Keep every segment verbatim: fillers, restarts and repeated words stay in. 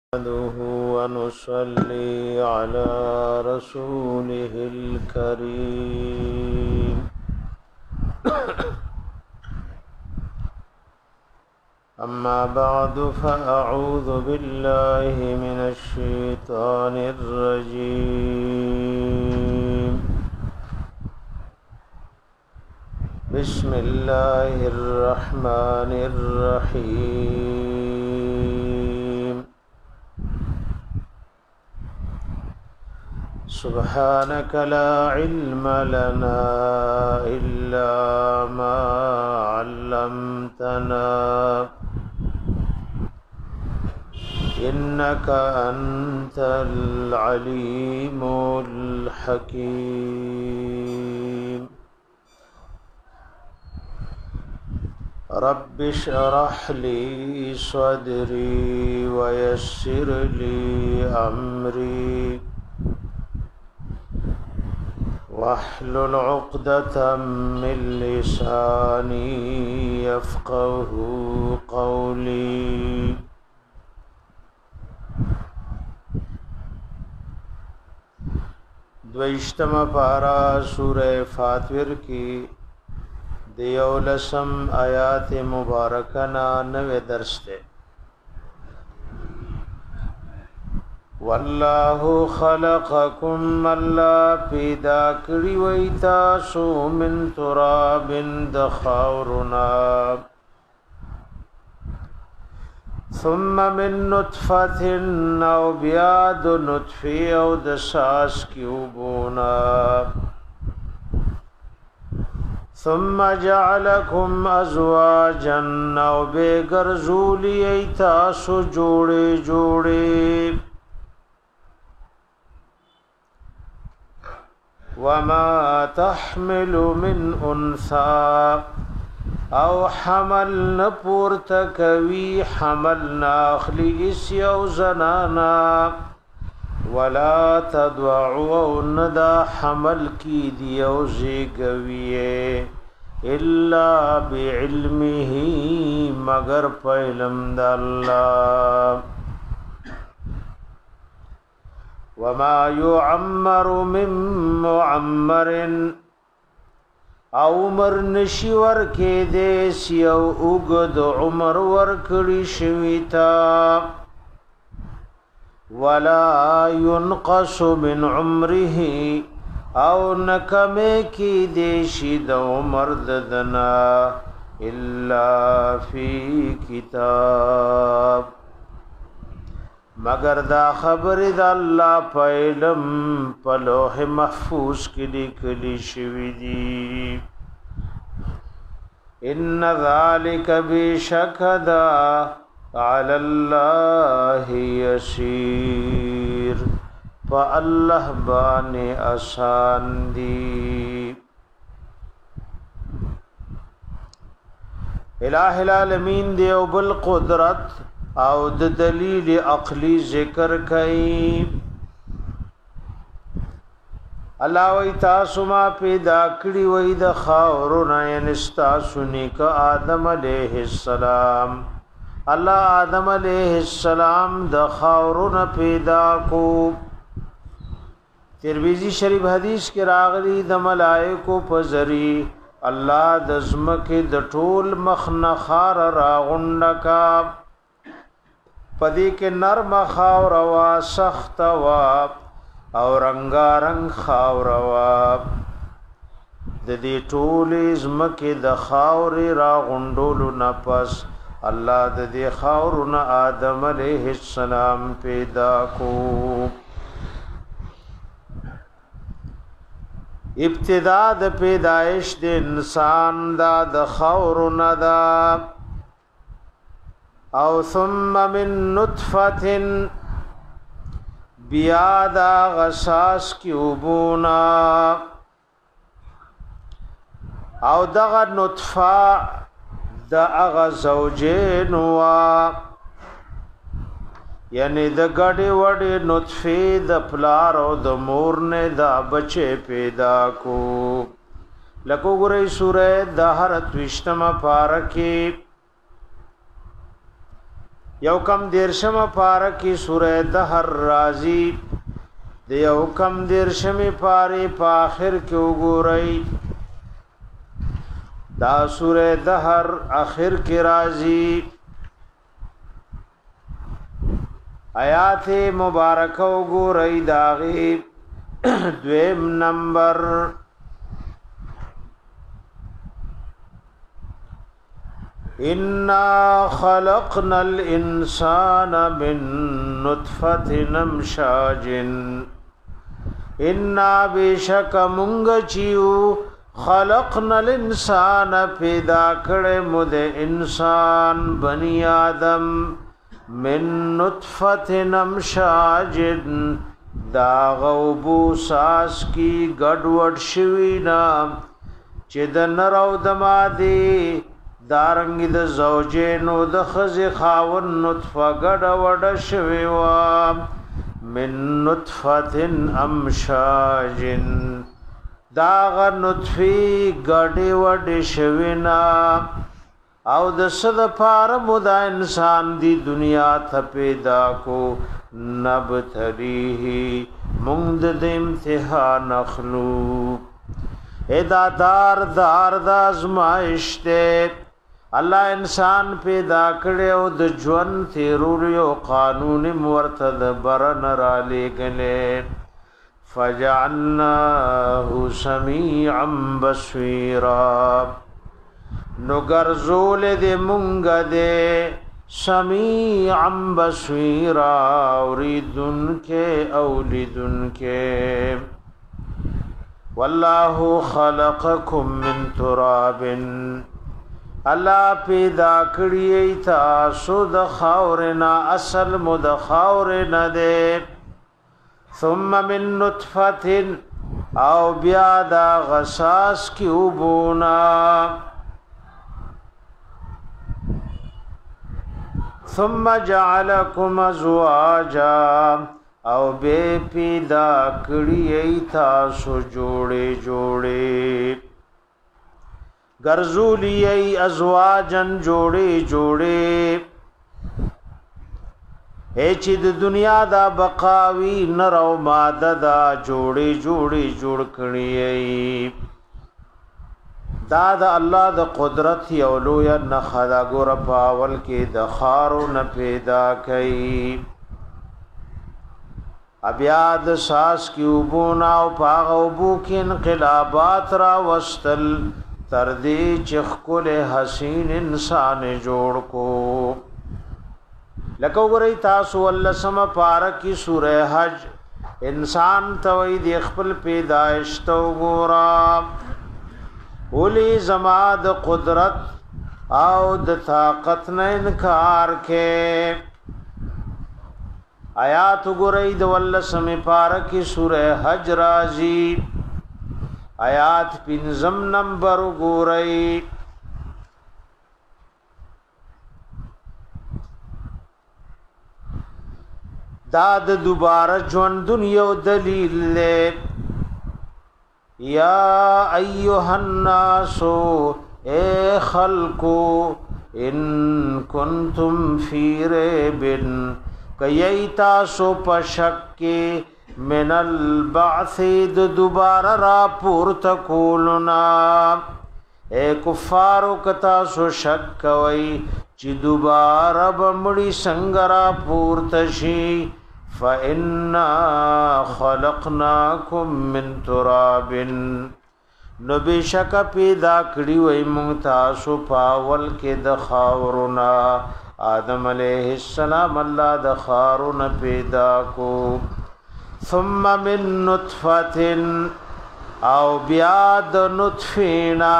نحمده ونصلي على رسوله الكريم أما بعد فأعوذ بالله من الشيطان الرجيم بسم الله الرحمن الرحيم سبحانك لا علم لنا إلا ما علمتنا إنك أنت العليم الحكيم رب اشرح لي صدري ويسر لي أمري واحلل عقدة من لساني يفقه قولي دویشتم پارا سورہ فاطر کی دیولسم آیات مبارکنا نوے درس تے والله خلقكم الله پیدا کړی وای تاسو من تراب دخاورنا ثم من نطفه او بیاد نطفه او دساس کیوبونا ثم جعلكم ازواجا او بغرزولی تاسو جوړې جوړې وما تحمل من انثى او حمل نپور تکوی حمل ناخلی اس یو زنانا ولا تدعو ندا حمل کی دیو زیگویے الا بعلمه مگر پہلم دا اللہ وما يعمر من معمر عمر نشي ورکه دې سیو وګد عمر ورکړي شویتا ولا ينقص من عمره او نکمه کی دې شي د عمر ددنا الا فی کتاب مگر دا خبر دا اللہ پایلم پلوح محفوظ کلی کلی شوی دی ان ذالک بشک دا علی اللہ یسیر پا اللہ بان آسان دی الہ العالمین دیو بالقدرت او د دلیل عقلی ذکر کئی الله وی تاسو ما پیدا کړی وی د خاورنا ینستاسو نیک آدم علیہ السلام الله آدم علیہ السلام د خاورنا پیدا کو ترمذی شریف حدیث کې راغلی د ملائکو په ذری الله د زمکه د ټول مخنخار راغونډکا پدی کے نرم خاوروا سخت وا او رنگارنگ خاوروا د دې ټول زمکه د خاورې را غونډولو نفس الله د دې خاورونه آدم علیہ السلام پیدا کو ابتدا د پیدائش د انسان دا د خاورونه دا او ثم من نطفه بیادا غساس کیوبونا او دغه نطفه د اغه زوجین وا یعنی د ګډي وړي نطفه د پلار او د مور نه د بچي پیدا کو لکه ګورې سورې د هر توشتمه پارکه یو کم دیرشم پارا کی سورہ دہر رازی دی یو کم دیرشم پاری پا آخر کی اگوری دا سورہ دہر آخر کی رازی آیات مبارکہ اگوری داغی دویم نمبر اِنَّا خَلَقْنَا الْإِنسَانَ مِن نُطْفَةٍ أَمْشَاجٍ اِنَّا بِشَكَ مُنْگَچِيُو خَلَقْنَا الْإِنسَانَ پیدا کڑے مد انسان بنی آدم من نطفة أمشاج دا غوبو ساس کی گڑوڑ شوینا چی دا نرو دمادی دارنگی د زوجینو د خزی خاون نطفه گڑ وڑ شویوا من نطفت امشاج داغ نطفی گڑی وڑ شوینا او د صد پارم دا انسان دی دنیا تا پیدا کو نبتلیہی مند د امتحان اخلو ادا دار دار دا ازمائشتے اللہ انسان پیدا کړي او د ژوند تیرولو یو قانون مرتد برن را لګلې فجعلناه سميعا بصيرا نو ګرځول دې مونږ دې سميعا بصيرا اوریدن کې اولیدن کې والله خلقكم من تراب الله پیدا کړی تاسو د خاورنا اصل مد خاورنا ده ثم من نطفه او بیا دا غساس کی وبونا ثم جعلكم ازواجا او بے پیدا کړی تاسو جوړې جوړې گرزولی ازواجن جوڑے جوڑے اے چی د دنیا دا بقاوی نرو ماده دا جوڑے جوڑے جوڑ کړی دا دا الله د قدرت یولو یا نخدا ګور پاول کې د خارو نه پیدا کړي ابیا د ساس کی وبونا او پاغه وبو کې انقلابات را وستل تردی چخکل حسین انسان جوڑ کو لکو گرئی تاسو اللہ سم پارکی سورہ حج انسان توئی دی خپل پیدائشتو گورا اولی زماد قدرت او د طاقت نه انکار کے آیات گرئی دو اللہ سم پارکی سورہ حج رازی آیات پنزم نمبر گورئی داد دوبارہ جوندن یو دلیل لے یا ایوہ الناسو اے خلقو ان کنتم فی ریبن کئی تاسو پشکی من البعث دوبارہ را پورتا کولنا اے کفارو کتا سو شک کوئی چی دوبارہ بمڑی سنگرا پورتا شی فَإِنَّا خَلَقْنَاكُم مِّن تُرَابٍ نو بشک پیدا کړی وای مونږ تاسو پاول کې د خاورنا آدم علیہ السلام الله د خارون پیدا کو ثم من نطفه او بیا د نطفینا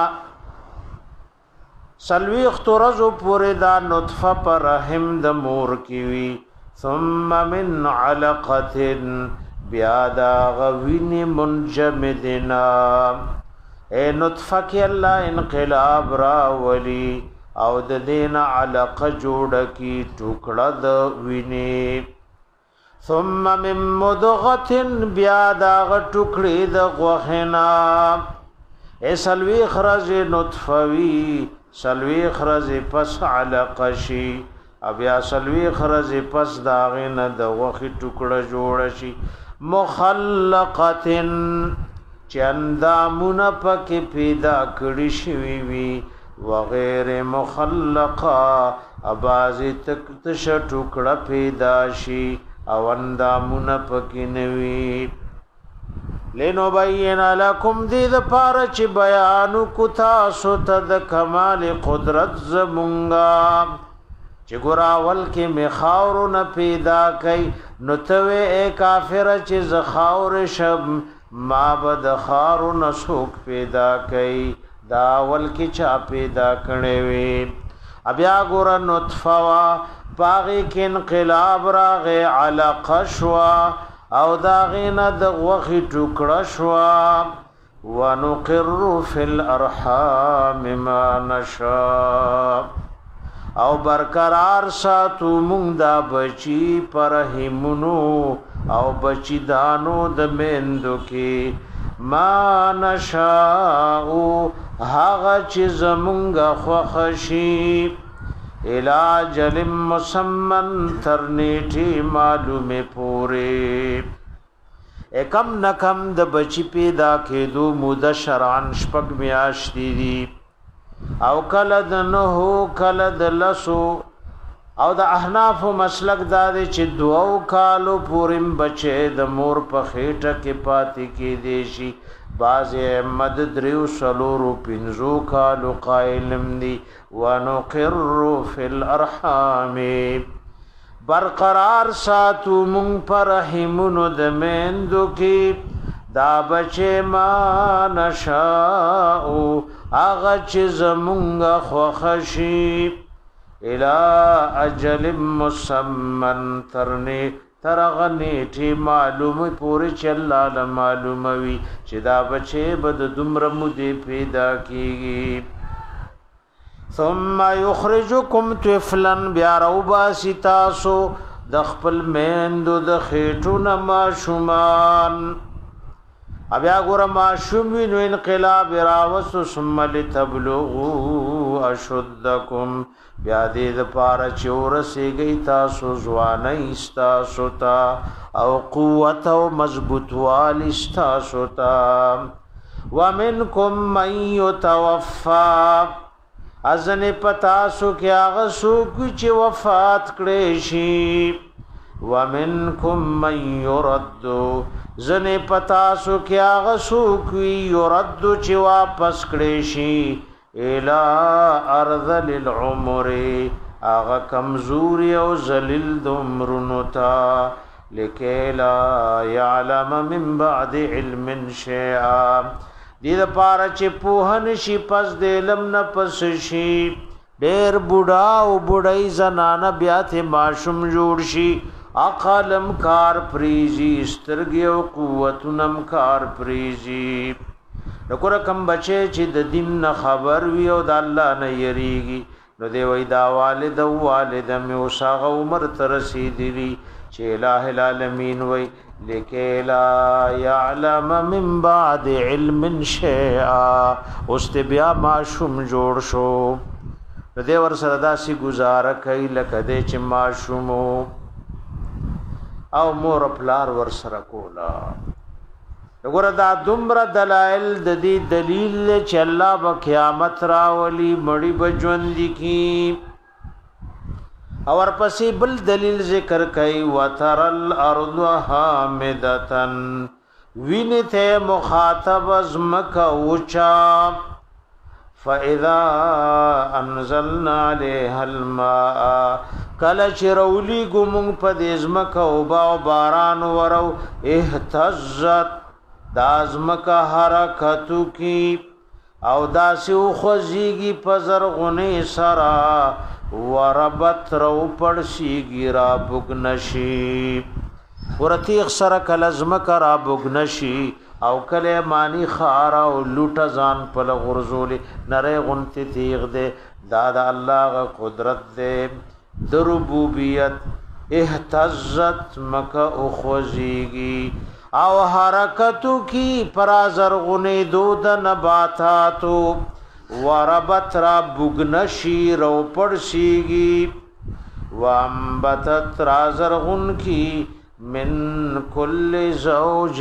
سلوی اخترزو پوری دا نطفه پر رحم د مور کیوی ثم من علقه بیا دا غوین منجمدنا اے نطفه کی اللہ انقلاب راولی او د دین علقه جوړ کی ټوکړه د ویني ثم من مدغه بیا دا ټوکړي د غوخنا اے سلوی خرج نطفوی سلوی خرج پس علقه شي بیا سلوی خرز پس داغین د وخی ټوکړه جوړ شي مخلقتن چندامونه پکې پیدا کړی شوی وي وغیر مخلقه ابازی تک تش ټوکړه پیدا شي او اندامونه پکې نوي لینو بین لکم دې د پاره چې بیان کو تاسو ته د کمال قدرت زمونږه چې ګراول کې مخاور نه پیدا کای نو ته اے کافر چې زخاور شب ما بد خار نسوک پیدا کای داول کې چا پیدا کړي وي بیا ګور نطفه وا باغی کې انقلاب راغې علقه شوا او داغینه د غوخي ټوکړه شوا ونقر فی الارحام ما نشاء او برقرار ساتو مونږ دا بچی پرهیمونو او بچی دانو د میندو کې ما نشاء هغه چې زمونږ خوښ الاجل مسمن ترنیټی معلومه پوره اکم نکم د بچی پیدا کېدو مود شرعن شپږ میاشتې دي او کله د نهو کله د لسو او د احناف مسلک دا دی چې دوو کالو پورم بچه د مور په خېټه کې پاتې کې دی شي باز احمد دریو سلورو پنځو کالو قائلم دی ونقر فی الارحام برقرار ساتو مونږ پر رحمونو د میندو کې دا بچه ما نشاء آغا چه زمونگا خوخشی الى اجل مسمن ترنی ترغنیٹی معلومی پوری چلال معلوموی چه دا بچه بد دمرمو دی پیدا کیگی ثم یخرجکم طفلن بیارو باسی تاسو دخپل میندو دخیٹو نما شمان ابیا ګور ما شومین انقلاب راوس ثم لتبلغوا اشدکم بیا دې د پاره چور سیږي تاسو ځواني تاسو ته او قوت او مضبوط وال تاسو ته ومنکم من یتوفى ازن پتا سو کې هغه څوک چې وفات کړي شي ومنکم من يرد زنه پتا سو کیا غسو کی يرد چې واپس کړي شي الی ارذ للعمر اغه کمزوري او ذلیل دمرونو تا لکلا يعلم من بعد علم شيئا دې د پاره چې پوهن شي پس د علم نه پس شي ډېر بوډا او بوډای زنانه بیا ته ماشوم جوړ شي اقلم کار پریزی سترګي او قوتونم کار پریزی نکور کم بچي چې د دین نه خبر وي او د الله نه یریږي نو دی وای دا والد او والد مې وساغه عمر تر رسیدلی چې الٰه العالمین وای لکلا يعلم من بعد علم شيئا واستبیا معشوم جوړ شو نو دی ور سره داسي گزاره کوي لکه دې چې معشومو او مور پلار ور سره کولا وګوره دا دومره دلائل د دې دلیل چې الله په قیامت راولي مړی بجوند کی اور پسې بل دلیل ذکر کوي وترل ارض حامدتن وینته مخاطب ازمک اوچا فاذا انزلنا عليها الماء کله چرولی ګمون په دې ازمک او با باران ورو اهتزت د ازمک حرکتو کی او داسې خوځيږي په زرغونه سرا وربت رو پړشيږي را بوګنشي ورتیغ سره کلزمک را بوګنشي او کله مانی خارا او لوټه ځان په لغرزول نره غنتی تیغ دے دادا اللہ غ قدرت دے در ربوبیت اهتزت مکه اخوزیگی او حرکتو کی پرازرغنی دود نباتاتو وربت را بگنشی رو پرسیگی وانبتت رازرغن کی من کل زوج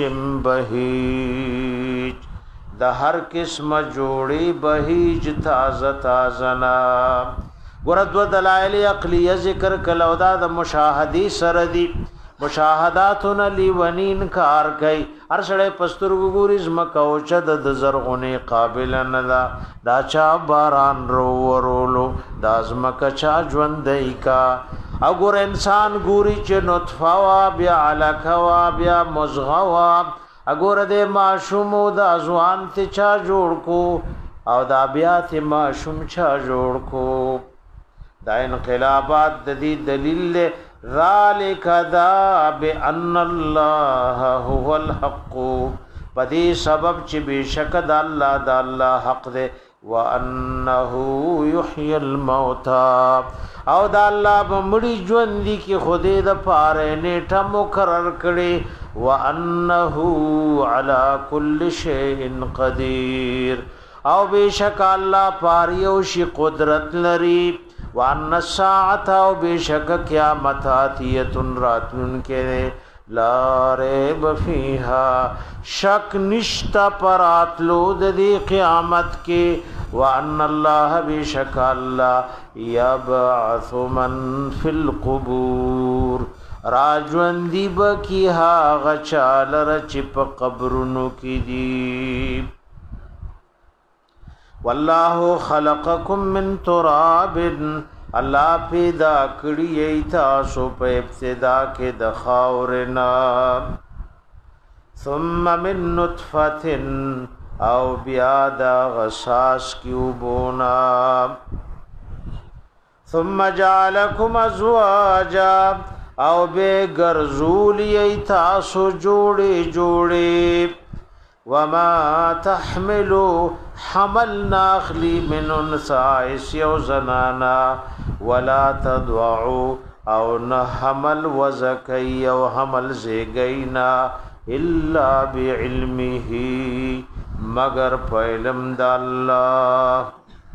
بهیج د هر قسم جوړي بهیج تازه تازنا ورد و دلائل عقلیه ذکر کلو دا د مشاهدی سره دی مشاهداتن لیونین کار کئی هر سړی پسترګو ګوري زمکه او چد د زرغونه قابل نه دا دا چا باران رو ورولو دا زمکه چا ژوندۍ کا او ګور انسان ګوري چې نطفه وا بیا علقه وا بیا مزغه وا اګور دې ماشوم د ازوان ته چا جوړ کو او دا بیا ته ماشوم چا جوړ کو دا انقلابات د دې دلیل ذالک دا بان الله هو الحق پدې سبب چې بشک د الله د الله حق دې وانه یحیی الموتى او د الله بمړي ژوند دي کې خوده د پاره نیټه مقرر کړي وانه علی کل شیء قدیر او بشک الله پاریو شی قدرت لري وان الساعه او بشک قیامت اتیتن راتن کې لا ریب فیها شک نشتا پراتلو د دې قیامت کې وان الله بشک الله یبعث من فی القبور راجوندی بکی ها غچال رچ په قبرونو کې دی والله خلقکم من تراب الله پیدا کړی تاسو په ابتدا کې د خاورنا ثم من نطفه او بیا د غساس کیوبونا ثم جعلکم ازواجا او به ګرځولی تاسو جوړې جوړې وما تحملوا حملنا اخلي من انثى او زنانا ولا تضعوا او نه حمل وزكي او حمل زيغينا الا بعلمه مگر په علم د الله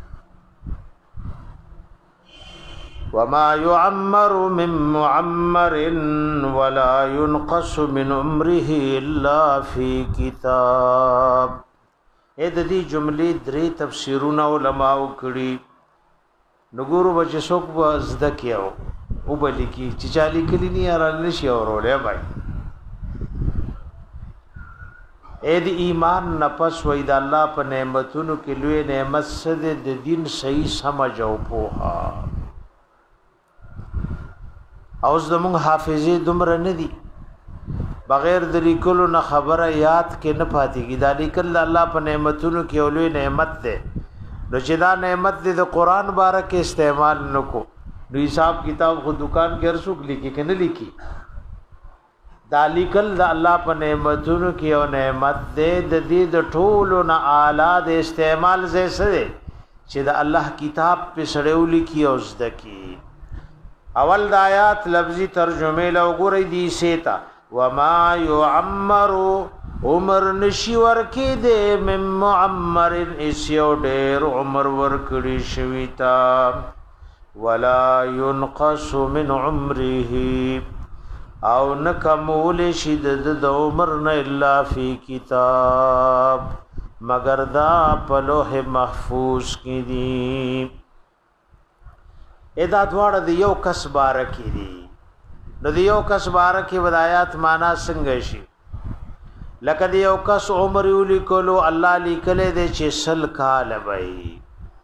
وما يعمر من معمر ولا ينقص من عمره الا في كتاب اې د دې جملې درې تفسیرونه علماء کړي نګورو بچ څوک وزد کېو او بل کی چې چالي کلی نه رال نشي اورولې بھائی اې د ایمان نفس وې د الله په نعمتونو کې لوی نعمت سد د دین صحیح سمجھ او پوها او زمون حافظه دمر نه دي بغیر د لیکلو نه خبره یاد کې نه پاتې کی دا لیکل الله په نعمتونو کې اولوي نعمت ده نو چې دا نعمت دې د قران بارک استعمال نکو نو حساب کتاب خو دکان کې ارسوک لیکي کنه لیکي دا لیکل د الله په نعمتونو کې او نعمت دې د دې د ټولو نه اعلی د استعمال زې سره چې د الله کتاب په سړیو لیکي او زده کی اول د آیات لفظي ترجمه لو ګورې دي سیتا وما يعمر عمر نشي ورکی دے من معمر اسیو ډیر عمر ورکړي شوی تا ولا ينقص من عمره او نکمول شد د عمر نه الا فی کتاب مگر دا په لوح محفوظ کې دي ادا دواړه د یو کس بارکی دي نو د یو کس بارکی ودایات معنا څنګه شي لکه د یو کس عمر ولیکلو الله لیکلې دي چې سل کال وي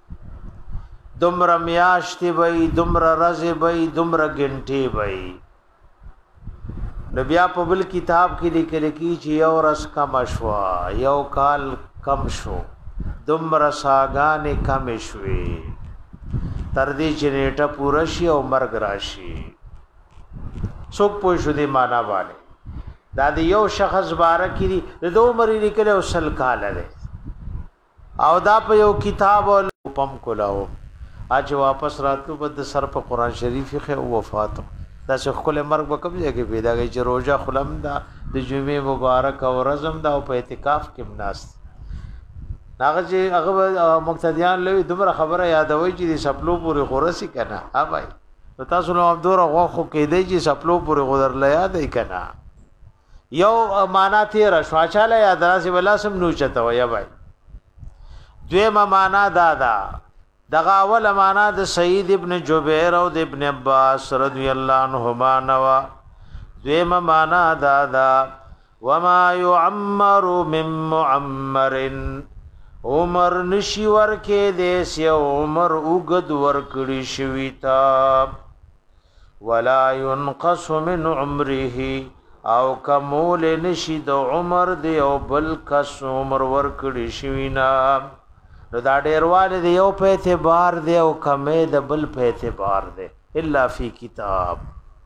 دمر میاشتي وي دمر رزي وي دمر غنټي وي نو بیا په بل کتاب کې لیکل کی چې یو رس کم شوا یو کال کم شو دمر ساګانې کم شوي تر دې چې نیټه پوره شي او مرګ راشي څوک پوه شو دې معنا باندې دا د یو شخص بارکی دي د دوه مری لیکل او سل کال لري او دا په یو کتاب او پم کولاو اج واپس راتلو بد سر په قران شریف خو وفات دا چې خپل مرګ به کوم ځای کې پیدا گئی چې روزه خلم دا د جمعې مبارک او رزم دا په اعتکاف کې مناست هغه چې هغه مقتدیان لوي دومره خبره یادوي چې د سپلو پورې خورسي کنه ها بھائی تاسو نو عبدور غو خو کې دی چې سپلو پورې غدر لیا دی کنه یو معنا تیر شواچاله یا دراسه بلا سم نو چته ویا بھائی دویمه معنا دادا دغه اول معنا د سعید ابن جبیر او د ابن عباس رضی الله عنهما نوا دویمه معنا دادا وما يعمر من معمر عمر نشي ورکه دیس یو عمر وګد ورکړي شوی تا ولا ينقص من عمره او کمول نشي د عمر دی او بل کس عمر ورکړي شوی نا نو دا ډیرواله دی یو په اعتبار دی او کمې د بل په اعتبار دی الا فی کتاب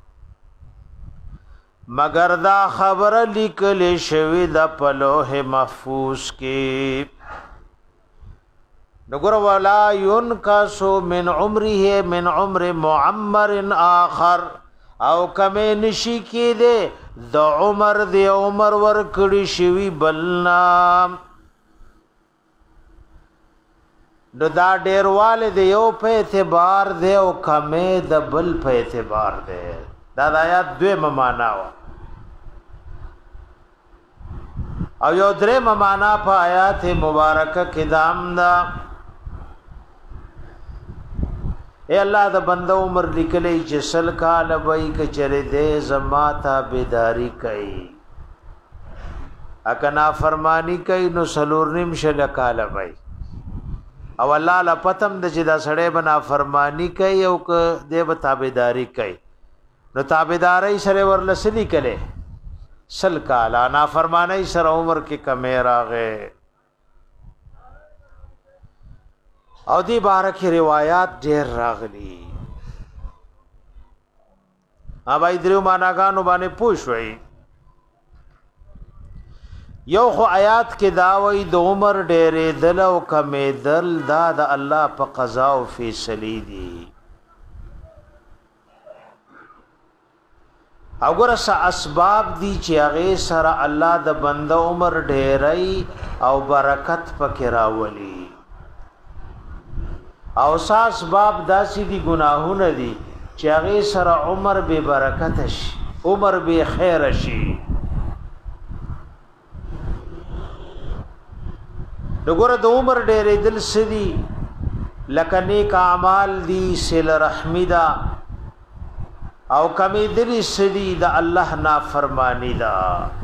مگر دا خبر لیکل شوی د په لوح محفوظ کې نګور ولا ينقص من عمره من عمر معمر آخر او کمې نشي کې دی د عمر دی عمر ور کړي شوی بلنا نو دا ډیرواله دی یو په اعتبار دی او کمې د بل په اعتبار دی دا د آیات دویمه معنا وا او یو درېمه معنا په آیات مبارکه کې دام دا اے الله د بنده عمر لیکلې چې سل کال وای کچره دې زما ته بیداری کوي اکنا فرمانی کوي نو سلور نیم شل کال وای او الله لا پتم د چې دا سړې بنا فرمانی کوي او ک دې به تابعداري کوي نو تابعداري سره ورلسلی کله سل کال انا فرمانی سره عمر کې کمه راغې او دی بارکی روایات ډیر راغلی اوبای درو معناګانو باندې پوښوي یو خو آیات کې داوی د عمر ډېرې دل او کمې دل دا د الله په قضا او فیصله دي او ګره اسباب دي چې هغه سره الله د بنده عمر ډېرې او برکت پکې راولي او ساس باب داسی دی گناہونه دی چې هغه سره عمر به برکت شي عمر به خیر شي دغه د عمر ډېرې دل سدي لکه نیک اعمال دی سل رحمی دا او کمی دل سدي د الله نافرمانی دا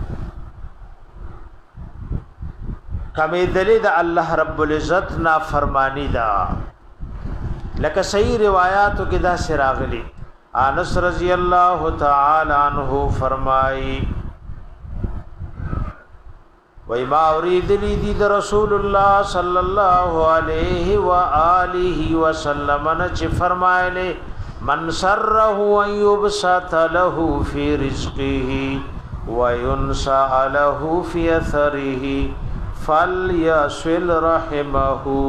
کمی دل د الله رب العزت نافرمانی دا لکه صحیح روایاتو کې دا سراغلی انس رضی الله تعالی عنہ فرمای وای ما اريد لي د رسول الله صلی الله علیه و آله وسلم نه فرمایله من سره ان يبسط له في رزقه وينسى له في اثره فليصل رحمه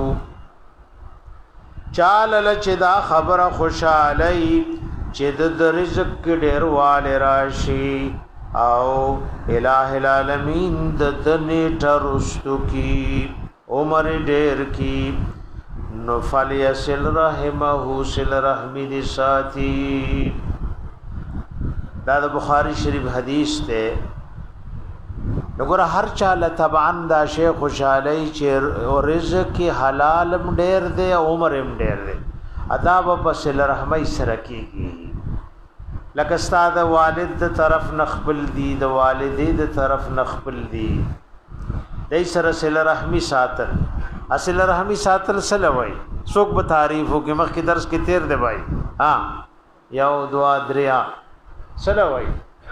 چالل چې دا خبره خوشالۍ چې د رزق ډېر والي راشي او الٰه العالمین د دنیټ رستو کی عمر ډېر کی نو فلیصل رحمه صل رحمی دي ساتي دا د بخاری شریف حدیث ته نګور هر چاله تبعن دا شی خوشالۍ چې رزق کی حلال ډېر دی عمر هم ډېر دی ادا په صل رحمی سره کیږي لکه استاد والد د طرف نخبل دی د والدې د طرف نخبل دی دای سره صل رحمی ساتل اصل رحمی ساتل سلوي څوک به تعریفو کې مخکې درس کې تیر دی بھائی ها یو دوا دریا سلوي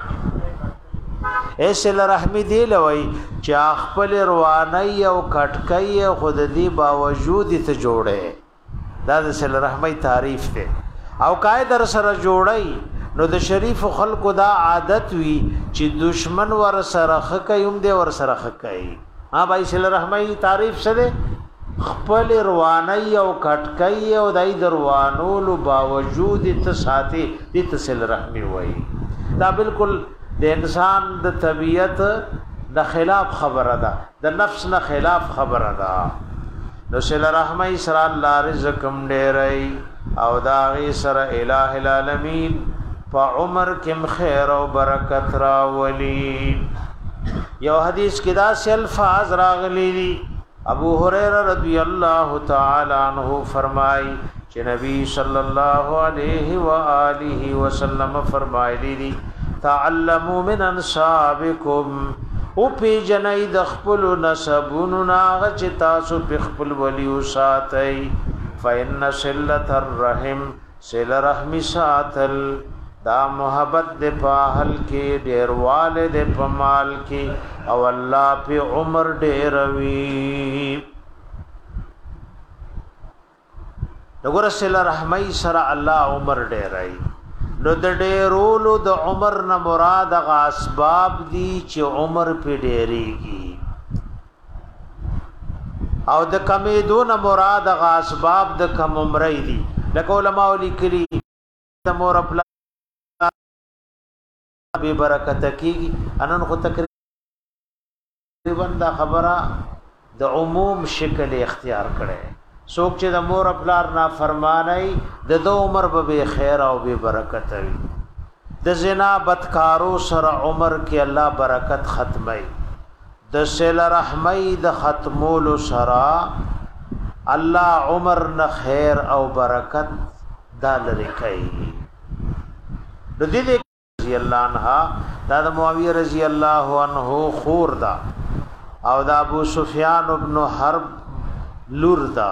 ایسل رحمی دی لوي چې خپل رواني او کټکۍ خود دې باوجود ته جوړه دا د سل رحمی تعریف دی او قائد سره جوړي نو د شریف خلقو دا عادت وی چې دشمن ور سره خکې هم دې ور سره خکې ها بھائی سل رحمی تعریف څه دی خپل رواني او کټکۍ او دای دروانولو باوجود ته ساتي دې تسل رحمی وای دا بالکل د انسان د طبیعت د خلاف خبره ده د نفس نه خلاف خبره ده نو سل رحمی سره الله رزق هم ډېرای او دا غي سره الہ العالمین په عمر کې خیر او برکت راولي. یو حدیث کې دا سه الفاظ راغلي دي. ابو هريره رضی الله تعالی عنہ فرمای چې نبی صلی الله علیه و آله وسلم فرمایلی دي تعلموا من انصابکم او پی جنای د خپل نسبونو ناغه چې تاسو په خپل ولی او ساتي فإن صلة الرحم صله رحم ساتل دا محبت د پاهل کې ډیر والد په مال کې او الله په عمر ډیر وی. دغه صله رحمی سره الله عمر ډیر ای نو د ډیرولو د عمر نه مراد غ اسباب دي چې عمر په ډیریږي او د کمیدو نه مراد غ اسباب د کم عمرې دي. لکه علماء لیکلي د مور خپل به برکت کیږي انن خو تقریبا دا خبره د عموم شکل اختیار کړي. څوک چې د مور خپل نه فرمانای د دو عمر به خیر او به برکت وي. د زنا بدکارو سره عمر کې الله برکت ختمي. د صله رحمی د ختمولو سره الله عمر نه خیر او برکت دال رکي. د دې رضی الله عنها دا د معاویه رضی الله عنه خور دا او دا ابو سفیان ابن حرب لور دا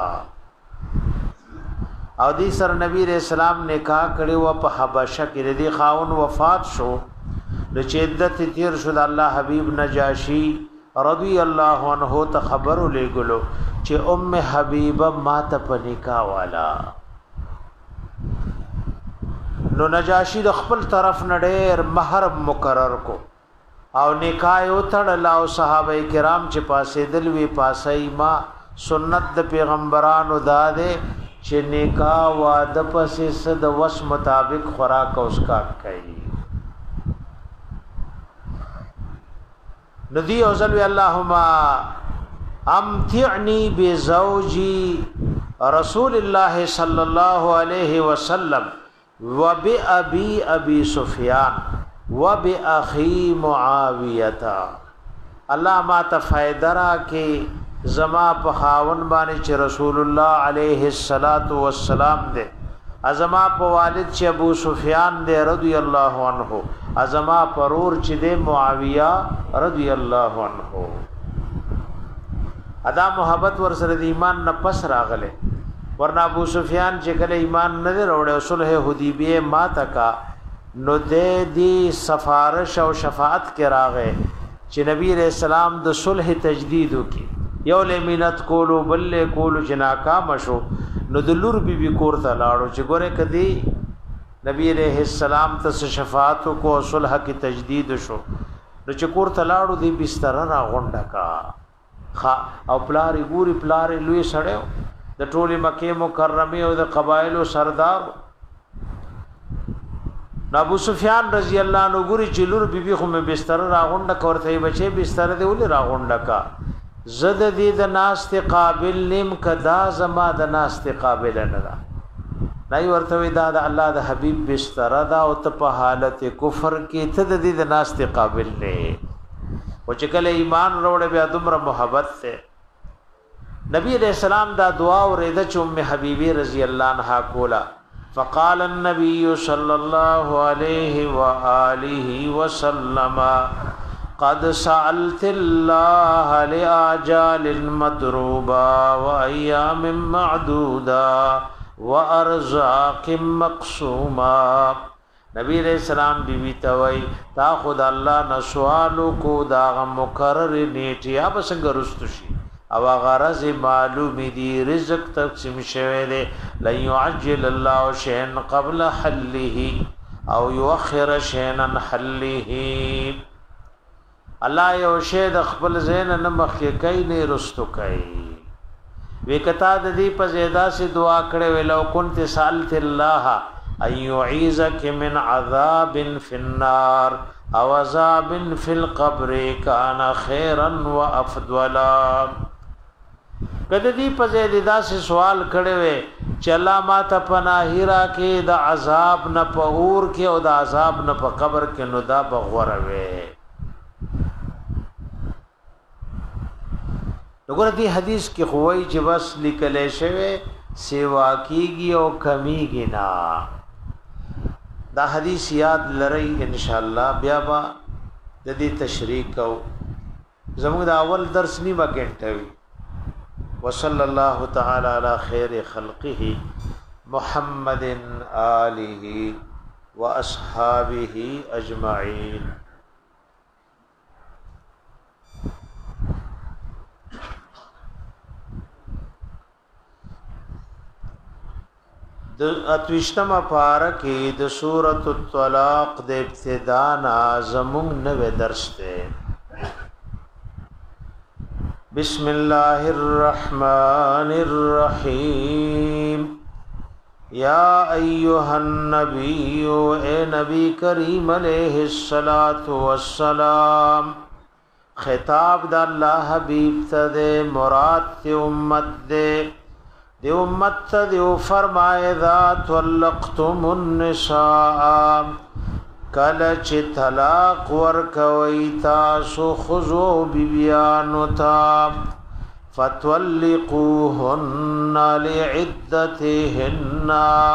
او دی سر نبی رسول الله نکاح کړي و په حبشه کې دی خاون وفات شو د چیدت تیر شو د الله حبیب نجاشی رضی الله عنه ته خبر لګلو چې ام حبیبه ماته په نکاح والا. نو نجاشی د خپل طرف نډیر مہر مقرر کو او نکاح او تړل او صحابه کرام چې پاسې دل وی پاسې ما سنت د پیغمبرانو داده چې نکاح واده پسې صد وس مطابق خوراک او اسکا کوي. ندی اوزل اللهم امتعني بزوجي رسول الله صلى الله عليه وسلم وبأبي أبي سفيان وبأخي معاوية. الله ما تفایده را کې زما په خاون باندې چې رسول الله عليه الصلاة والسلام دے ازما په والد چې ابو سفیان دے رضی الله عنه ازما پرور چې دے معاویه رضی الله عنه. ادا محبت ور سره د ایمان نه پس راغله ورنا ابو سفیان چې کله ایمان نه وروړ صلح حدیبیه ما تکا نو دې دی سفارش او شفاعت کې راغې چې نبی رسول الله د صلح تجدید وکي یو لمینت کولو بل کولو جناکا مشو نو د لور بی بی کور ته لاړو چې ګوره کدی نبی رحم السلام ته شفاعت کو صلح کی تجدید شو نو چې کور ته لاړو دی بستر را غونډه کا خا او پلاری ګوري پلاری لوی سړیو د ټوله مکه مکرمه او د قبایلو سردار ابو سفیان رضی الله عنه ګوري چې لور بیبي خو مې بستر راغونډه کورته بچي بستر دی ولې راغونډه کا زد دې د ناست قابل نیم کدا زما د ناست قابل نه دا نه ورته دا د الله د حبيب بستر دا او ته په حالت کفر کې ته د دې د ناست قابل نه او چې کله ایمان وروړ بیا دومره محبت ته نبی علیہ السلام دا دعا ورېده چې ام حبیبی رضی الله عنها کولا. فقال النبي صلى الله عليه وآله وسلم قد سألت الله لآجال مضروبا وأيام معدودا وأرزاق مقسوما. نبی علیہ السلام بی بی توي تا خود الله نسوالو کو دا مقرر نیټیا بسنګ رستشي او غرض معلوم دي رزق تقسیم شوه دي لن يعجل الله شيئا قبل حله او يؤخر شيئا عن حله. الله یو شی د خپل زین نه مخکې کوي نه رستو کوي. وکتا د دې په زیاده سي دعا کړې ولو كنت سالت الله ان يعيذك من عذاب في النار او عذاب في القبر كان خيرا وافضلا. کله دې په زیاده سي سوال کړې وې چلا ما ته پناهی را کې د عذاب نه په اور کې او د عذاب نه په قبر کې نو دا بغوره وي. وګوره دې حدیث کې خوای چې بس لیکلې شوی سیوا کیږي او کمیږي نه. دا حدیث یاد لرئ ان شاء الله بیا با د دې تشریح کو. زموږ د اول درس نیمه غنټه وی. وصلی الله تعالی علی خیر خلقه محمد آله واصحابه اجمعین. د اتوشتمه پارکه د سورۃ الطلاق د ابتدا نا زمون نوې درس ده. بسم الله الرحمن الرحیم. یا ایها النبی اے نبی کریم علیہ الصلوۃ والسلام. خطاب د الله حبیب ته مراد ته امت ده. دی امت ته دیو فرمائے ذات طلقتم النساء کل چه طلاق ورکوی تاسو خزو بیبیانو تا فتولقوهن لعدتهن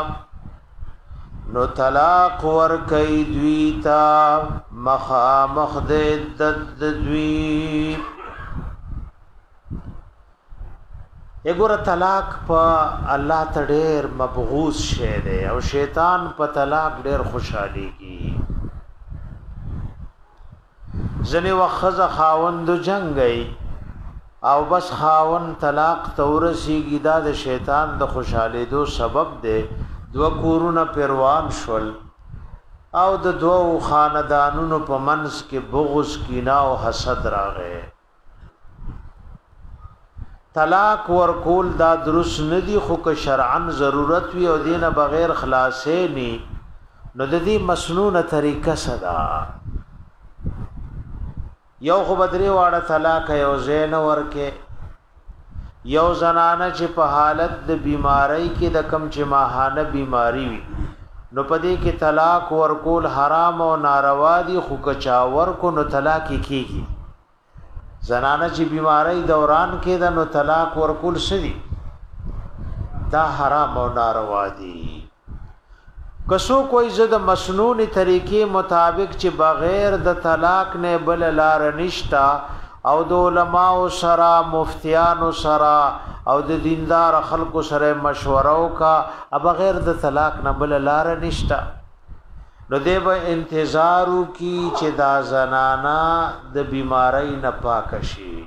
نو طلاق ورکی دویتا مخامخ د عدت دوی. اګور طلاق په الله ته ډېر مبغوث شه دی او شیطان په طلاق ډېر خوشحالي کی. ځنې وخت خاوند جنگي او بس خاوند طلاق تورسیږي دا د شیطان د خوشحالي دو سبب دی. دو کورونه پروان شول او د دوو خاندانونو په منځ کې بغض کینه او حسد راغی. طلاق ورکول دا درست ندی خو که شرعن ضرورت وی او دینه بغیر خلاصې نی نو د دې مسنونه طریقه صدا. یو خو بدري واړه طلاق یو زین ورکه یو زنانه چې په حالت د بیماری کې د کم چې ماهانه بیماری وي نو پدې کې طلاق ورکول حرام او ناروا دي خو که چا ورکو نو طلاق کیږي. زنانه چې بیماری دوران کې د نو طلاق ورکول سدي دا حرام او ناروا دي. کسو کوئی زد مسنون طریقې مطابق چې بغیر د طلاق نه بل لار نشتا او د علماء سره مفتیان سره او د دیندار خلکو سره مشوره وکا بغیر د طلاق نه بل لار نشتا نو دی به انتظار کی چې دا زنانا د بیماری نه پاک شي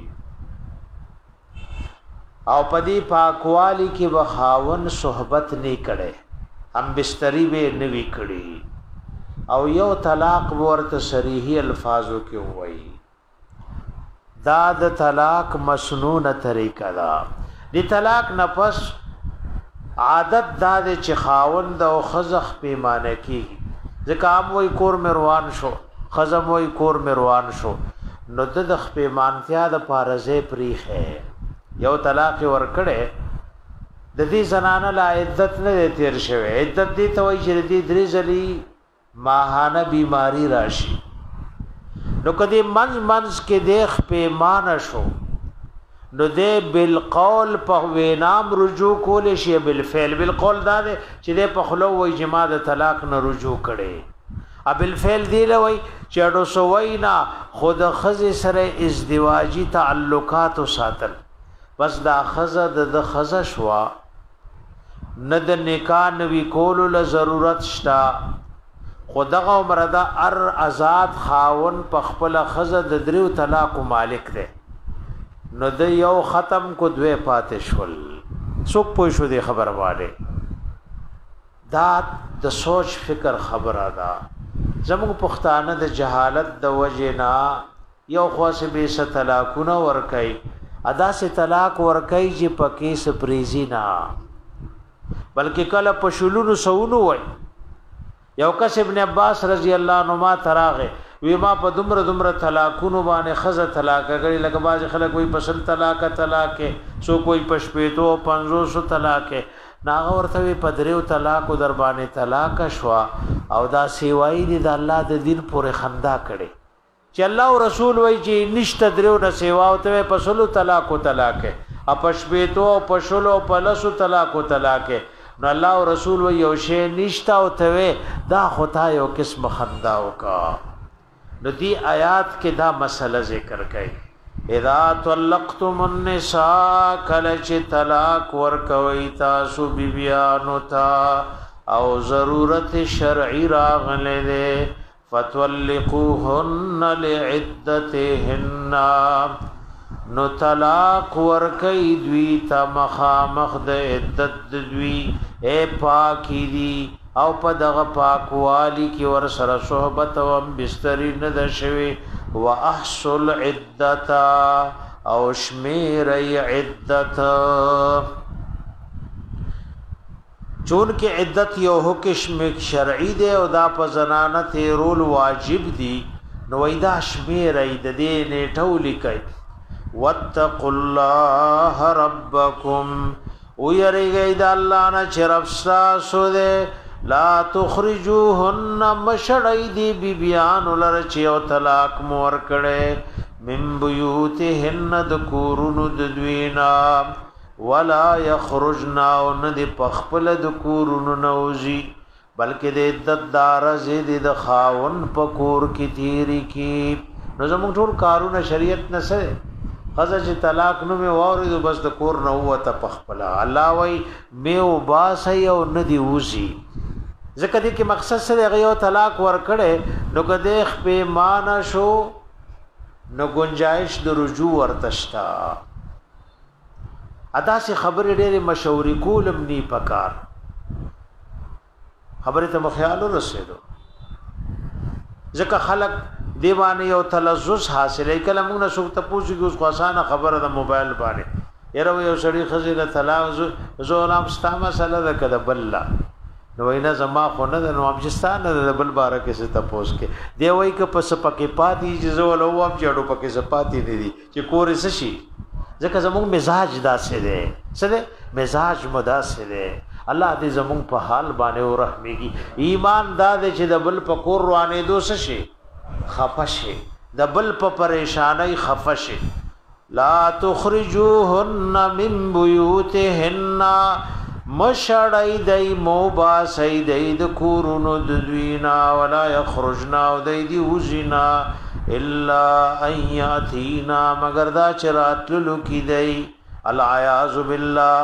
او پدی پاکوالی کې وخاون صحبت نه کړي هم بستری به نوی کړي او یو طلاق ورته صریحي الفاظو کې وایي. دا د طلاق مسنونه طریقه ده. دی طلاق نه پس عادت دا چې خاوند او خزخ پیمانه کیږي. ځکه هم وای کور مروان شو خزم وای کور مروان شو نو د خپېمانتیا د پارزه پریخه یو طلاق ورکړي د دې زنانه لا عدت نه تیر شوی. عدت دي ته وای چې دې درې ځلې ماهانه بیماری راشي نو کدی منځ منځ کې د خپېمانه شو نو دې بالقول په وینام رجوع کول شي بالفعل. بالقول دا چې دې په خلو وای جما د طلاق نه رجوع کړي ا بالفعل دی لوي چې اډو سوینا خود خزه سره ازدواجی تعلقات ساتل بس دا خزه د خزه شوا نه د نکاح نوی کول له ضرورت شتا خدغه مردا ار آزاد خاون په خپل خزه د دریو طلاق مالک دی نو د یو ختم کو دوه پاتې شول. څوک پوه شو دی خبر واله دا د سوچ فکر خبره ده. زموږ پښتانه د جهالت د وجنا یو خاصه به ست طلاقونه ور کوي ادا سے طلاق ور کوي چې پکې سپریزي نه بلکې کله په شلونو سونو وای. یو کس ابن عباس رضی الله عنهما تراغه وی ما په دمر دمر طلاقونو باندې خزه طلاق غړي لکه باز خلک وی پسند طلاق طلاق سو کوئی پشپېتو پنځو سو طلاق ناغه ورته پدریو طلاق در باندې طلاق شوا او دا سیوای دي د الله د دین پورې خندا کړي چې الله او رسول وای چې نشته دریو نه سیوا او ته پسلو طلاق او طلاق اپشبیتو او پشلو پلسو طلاق او طلاق نو الله او رسول وای یو شی نشته او ته دا خدای یو قسم خندا وکا نو دی آیات کې دا مسله ذکر کړي اذا طلقتم النساء کلچ طلاق ورکوي تاسو بیبیانو ته او ضرورت شرعی راغله ده فتولقوهن لعدتهن نو طلاق ورکی دوی تا مخامخ د عدت دوی اے پاکی دی او په دغه پاکوالی کی ور سره صحبت او بستری نه د شوی واحصل عدتا او شمیر عدت چون کې عدت یو حکم شرعی دی او دا په زنانه تیرول واجب دی نو ایدا شمیر اید دې نیټو لیکي واتقوا الله ربکم ويرګی دا الله نه چرفسا سو دے لا تخرجوهن مشړی دی بیبیان لر چې او طلاق مور کړي من بیوتهن د کورونو د دوینا ولا يخرجنا ند پخپل د کورونو نوزي بلکې د عدت دار زید د خاون پکور کی تیری کی نو زموږ ټول کارونه شریعت نه سره خزه چې طلاق نو مې ووري بس د کور نه وته پخپل الله وای میو باس یو ندی وزي ځکه دې کې مقصد سره غيو طلاق ور کړي نو کده خپې مان شو نو گنجائش د رجوع ورتشتا ادا سي خبرې ډېرې مشورې کولم ني پکار خبره ته مخیال ورسېدو ځکه خلق دیوانه یو تلذذ حاصلې کله موږ نه سوک ته پوښي اوس خاصانه خبره د موبایل باندې یره یو سړی خزله طلاق زولام ستا مسله ده کده بل نو وینا زما خو نه د نوامجستان د بل بارکه څه تپوس کې دی وای ک پس پکې پاتې چې زول او اب جوړو پکې څه پاتې نه دي چې کورې څه شي ځکه زموږ مزاج داسې دی څه دی مزاج مداسه دی الله دې زموږ په حال باندې او رحمېږي ایمان دا دې چې د بل په کور روانې دو څه شي خفشه د بل په پریشانای خفشه لا تخرجوهن من بيوتهن مشړای دای موبا سیدای د کورونو د دوینا ولا یخرجنا دای دی وزنا الا ایاتینا مگر دا چراتلو کی دی العیاذ بالله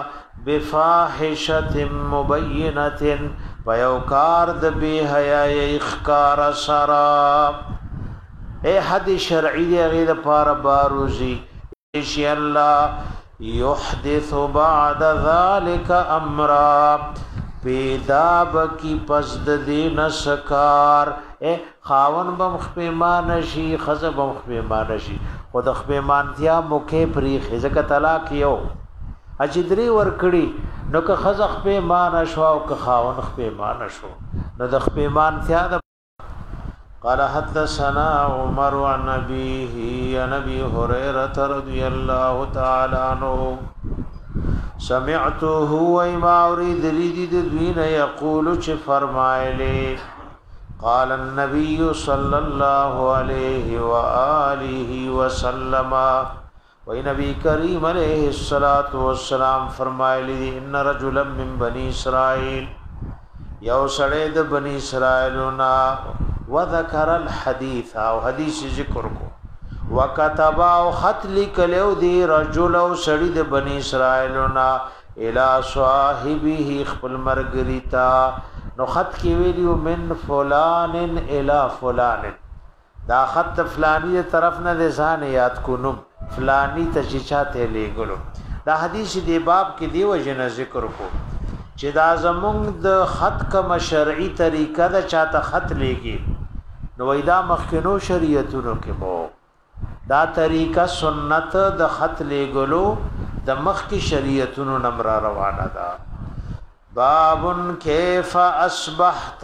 بفاحشه مبینه ويوکار د به حیا اخکار سرا اے حد شرعی دی غیر پار باروزی ان الله يحدث بعد ذلك امرا پیدا بکی پس د دین سکار اے خاون بم خپمان شي خزب بم خپمان شي خود خپمانتیا مکه پری خزک طلاق یو اجدری ور کړي نو که خزخ په مان شو او که خاون په مان شو نو د خپمانتیا د قال حدثنا عمر عن أبيه عن أبي هريرة رضي الله تعالى عنه سمعته وما أريد ريد دوين يقول چه فرمائلي قال النبي صلى الله عليه وآله وسلم ونبي كريم عليه الصلاة والسلام فرمائلي إن رجلا من بني إسرائيل يو سڑید بني إسرائيلنا وذكر الحديث او حدیث ذکر کو وكتب او خط لکلو دی رجل او سړی د بنی اسرائیلنا الى صاحبه خپل مرګریتا نو خط کې ویلو من فلان الى فلان دا خط فلانی طرف نه ځان یاد کو نو فلانی ته چې چاته لګلو دا حدیث دی باب کې دی وجنه ذکر کو چې دا زمونږ د خط کوم شرعي طریقه دا چاته خط لګي نو وېدا مخکینو شریعتونو کې مو دا طریقه سنت د خط لګلو د مخکی شریعتونو نمبر روانه ده بابن کیف اصبحت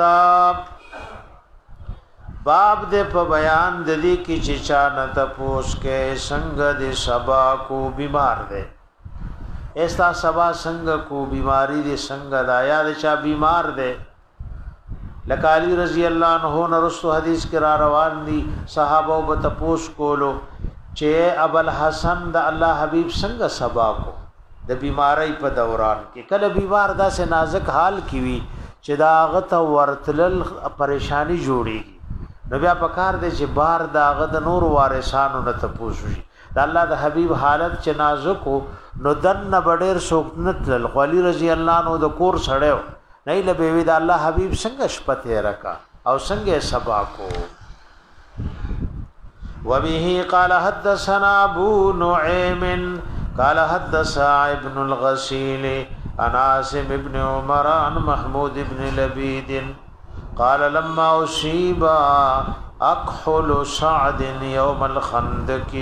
باب دې په بیان د دې کې چې چا نه تپوس کې څنګه دې سبا کو بیمار ده ایستا سبا څنګه کو بیماری دې څنګه دا یاد چا بیمار دې لکه علی رضی الله عنه نرسو حدیث کې را روان دي صحابه وب تپوس کولو چې ابل حسن د الله حبیب څنګه سبا کو د بیماری په دوران کې کله بیمار دا سه نازک حال کی وی چې دا غته ورتلل پریشانی جوړیږي نو بیا پکار دې چې بار دا غد نور وارثانو نه تپوس شي د الله د حبیب حالت چې نازک نو دن بډیر سوکنت علی رضی الله عنه د کور سړیو نه لبه وی د الله حبیب څنګه شپته رکا او څنګه سبا کو وبه قال حدثنا ابو نعيم قال حدثنا ابن الغسيل عن عاصم ابن عمر عن محمود ابن لبيد قال لما اصيب اكحل سعد يوم الخندق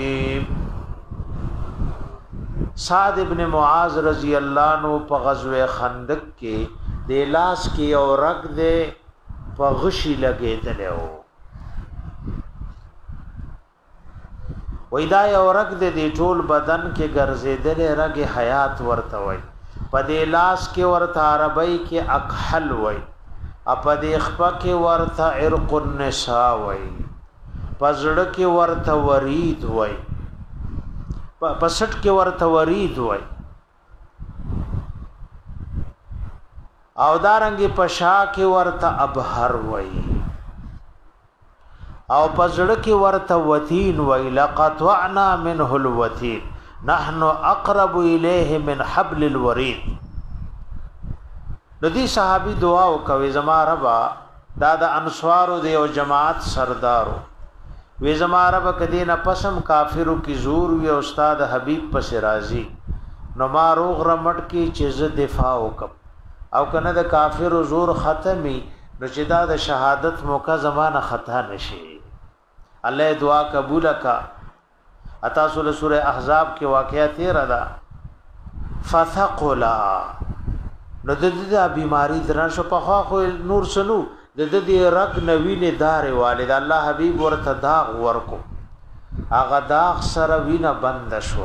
سعد ابن معاذ رضی اللہ عنہ په غزوه خندق کې د لاس کې او رګ دې په غشي لګېدلو وېدا یو رګ دې ټول بدن کې ګرځېدلې رګ حیات ورته وای په دې لاس کې ورته عربی کې اکحل وای په دې خپه کې ورته عرق النساء وای پزړه کې ورته ورید وای پسټ کې ورته ورید وای او دارنګي پشا کې ورته ابهر وای او پزړه کې ورته وتین وای لقد وعنا منه الوتين نحن اقرب اليه من حبل الوريد ندی صحابي دعا وکوي زما ربا دا د انصارو دی او جماعت سردارو وی زما رب کدی نه پسم کافرو کی زور وی استاد حبیب پس راضی نو ما روغ رمټ کی چیز دفاع وکم او کنه د کافرو زور ختمي نو چې دا د شهادت موقع زمانہ خطا نشي الله دعا قبول کا اتا سوره سوره احزاب کې واقعیا تیر ادا فثقلا نو د دې بیماری درن شو په خو نور سنو د دې رګ نوینه دار والد الله حبیب ورته داغ ورکو هغه داغ سره وینه بند شو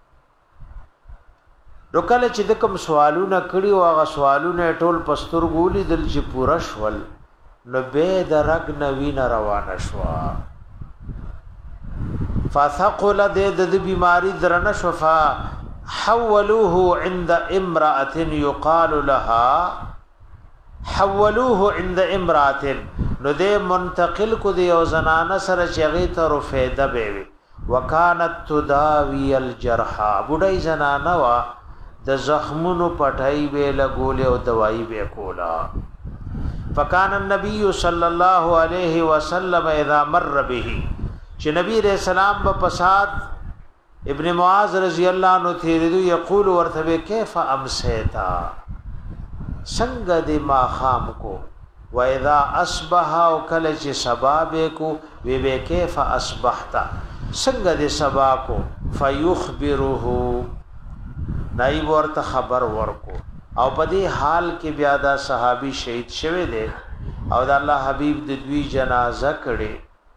نو کله چې د کوم سوالونه کړي او هغه سوالونه ټول پستر ګولي دل چې پورا شول نو به د رګ نوینه روانه شو فثقل د دې بیماری درنه شفا حولوه عند امراه يقال لها حولوه عند امراه نو دې منتقل کو دی او زنانه سره چغی ته رفیده به وکانت تداوی الجرح بډای زنانه وا د زخمونو پټای به لګول او دوايي به کولا فکان النبي صلی الله علیه وسلم اذا مر به چې نبی رسول الله په پسات ابن معاذ رضی الله عنه تیرو یقول ورته کیف امسیتا څنګه دې ما خام کو و اذا اصبح او کله چې سبا به کو وی به کیف اصبحت څنګه دې سبا کو فیخبره نای ورته خبر ورکو او په دې حال کې بیا دا صحابي شهید شوه دي او د الله حبيب د دوی جنازه کړي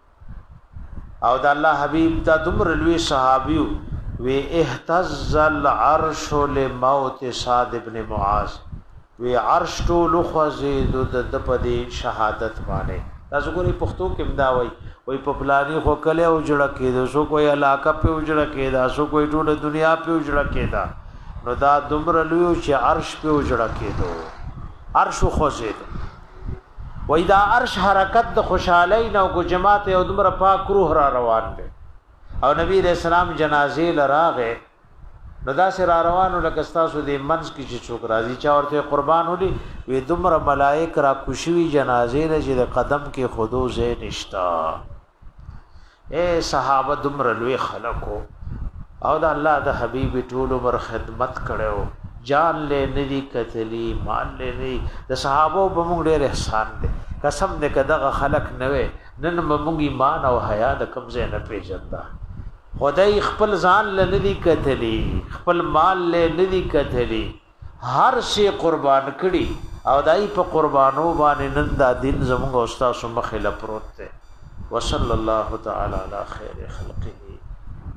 او د الله حبيب دا دمر لوی صحابي وی اهتز العرش لموت صاد ابن معاذ وی عرش ټول خوځید د پدې شهادت باندې تاسو ګورئ پښتو کې مداوي وی په پلاني خو کله او جوړه کېده سو کوئی علاقه په جوړه کېده سو کوئی ټول دنیا په جوړه کېده نو دا دمر لوی چې عرش په جوړه کېدو عرش خوځید وای دا عرش حرکت د خوشالۍ نو کو جماعت او دمر پاک روح را روان دي او نبی رسول الله جنازې لراغه نو دا سر روانو لکستا سو دې منځ کې چې څوک راځي چا ورته قربان ولي وې دمر ملائک را کوشوي جنازې له چې قدم کې خودو زې نشتا اے صحابه دمر لوی خلقو او دا الله د حبيب ټول عمر خدمت کړو جان له ندی کتلی مان له ندی د صحابه په موږ ډېر احسان دي قسم دې کداغه خلق نه وي نن موږ ایمان او حیا د کمزې نه پیژندا خدای خپل ځان له ندی کتلی خپل مال له ندی کتلی هر شی قربان کړي او دای په قربانو باندې نن دا دین زموږ استاد سم خله پروت ده وصلی الله تعالی علی خیر خلقه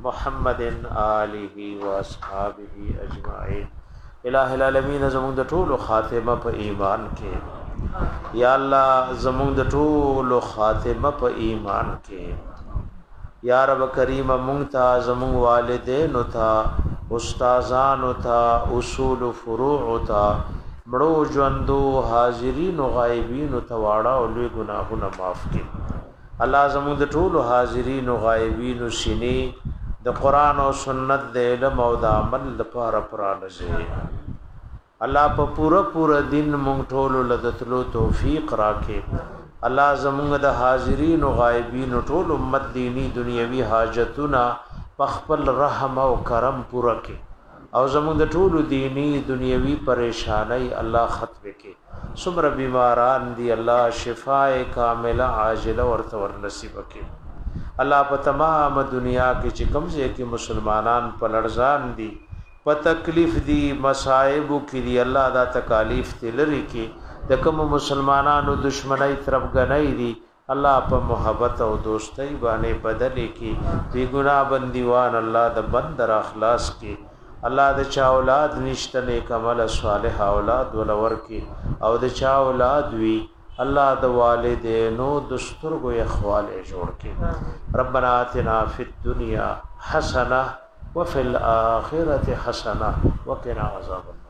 محمد آله واصحابه اجمعین. الہ العالمین زمون د ټولو خاتمه په ایمان کې. یا الله زمون د ټولو خاتمه په ایمان کې. یا رب کریم مونږ ته زمون والدین او ته استادان او ته اصول فروع او ته مړو ژوندو حاضرین او غایبین او ته واړه او لوی ګناهونه معاف کړي. الله زمون د ټولو حاضرین او غایبین او سینې د قران او سنت د علم او د عمل لپاره پرانځي. الله په پورا پورا دین مونږ ټولو لدتلو توفیق راکړي. الله زمونږ د حاضرین او غایبین ټول امت دینی دنیوي حاجتونه په خپل رحم او کرم پوره کړي او زمونږ د ټول دینی دنیوي پریشانای الله ختم کړي. څومره بیماران دي الله شفاء کامله عاجله ورته ور نصیب کړي. الله په تمام دنیا کې چې کوم ځای کې مسلمانان په لړزان دي په تکلیف دي مصائب کې دي الله دا تکالیف تلری کې د کوم مسلمانانو دشمنی طرف غنۍ دي الله په محبت او دوستۍ باندې بدلې کی. دی ګناه بندیوان الله د بندر اخلاص کی. الله د چا اولاد نشته نیک عمل صالح اولاد ولور کی او د چا اولاد وی الله د والدینو دسترګو اخوال جوړ کی. ربنا آتنا فی الدنیا حسنه وفي الاخره حسنه وقنا عذاب النار.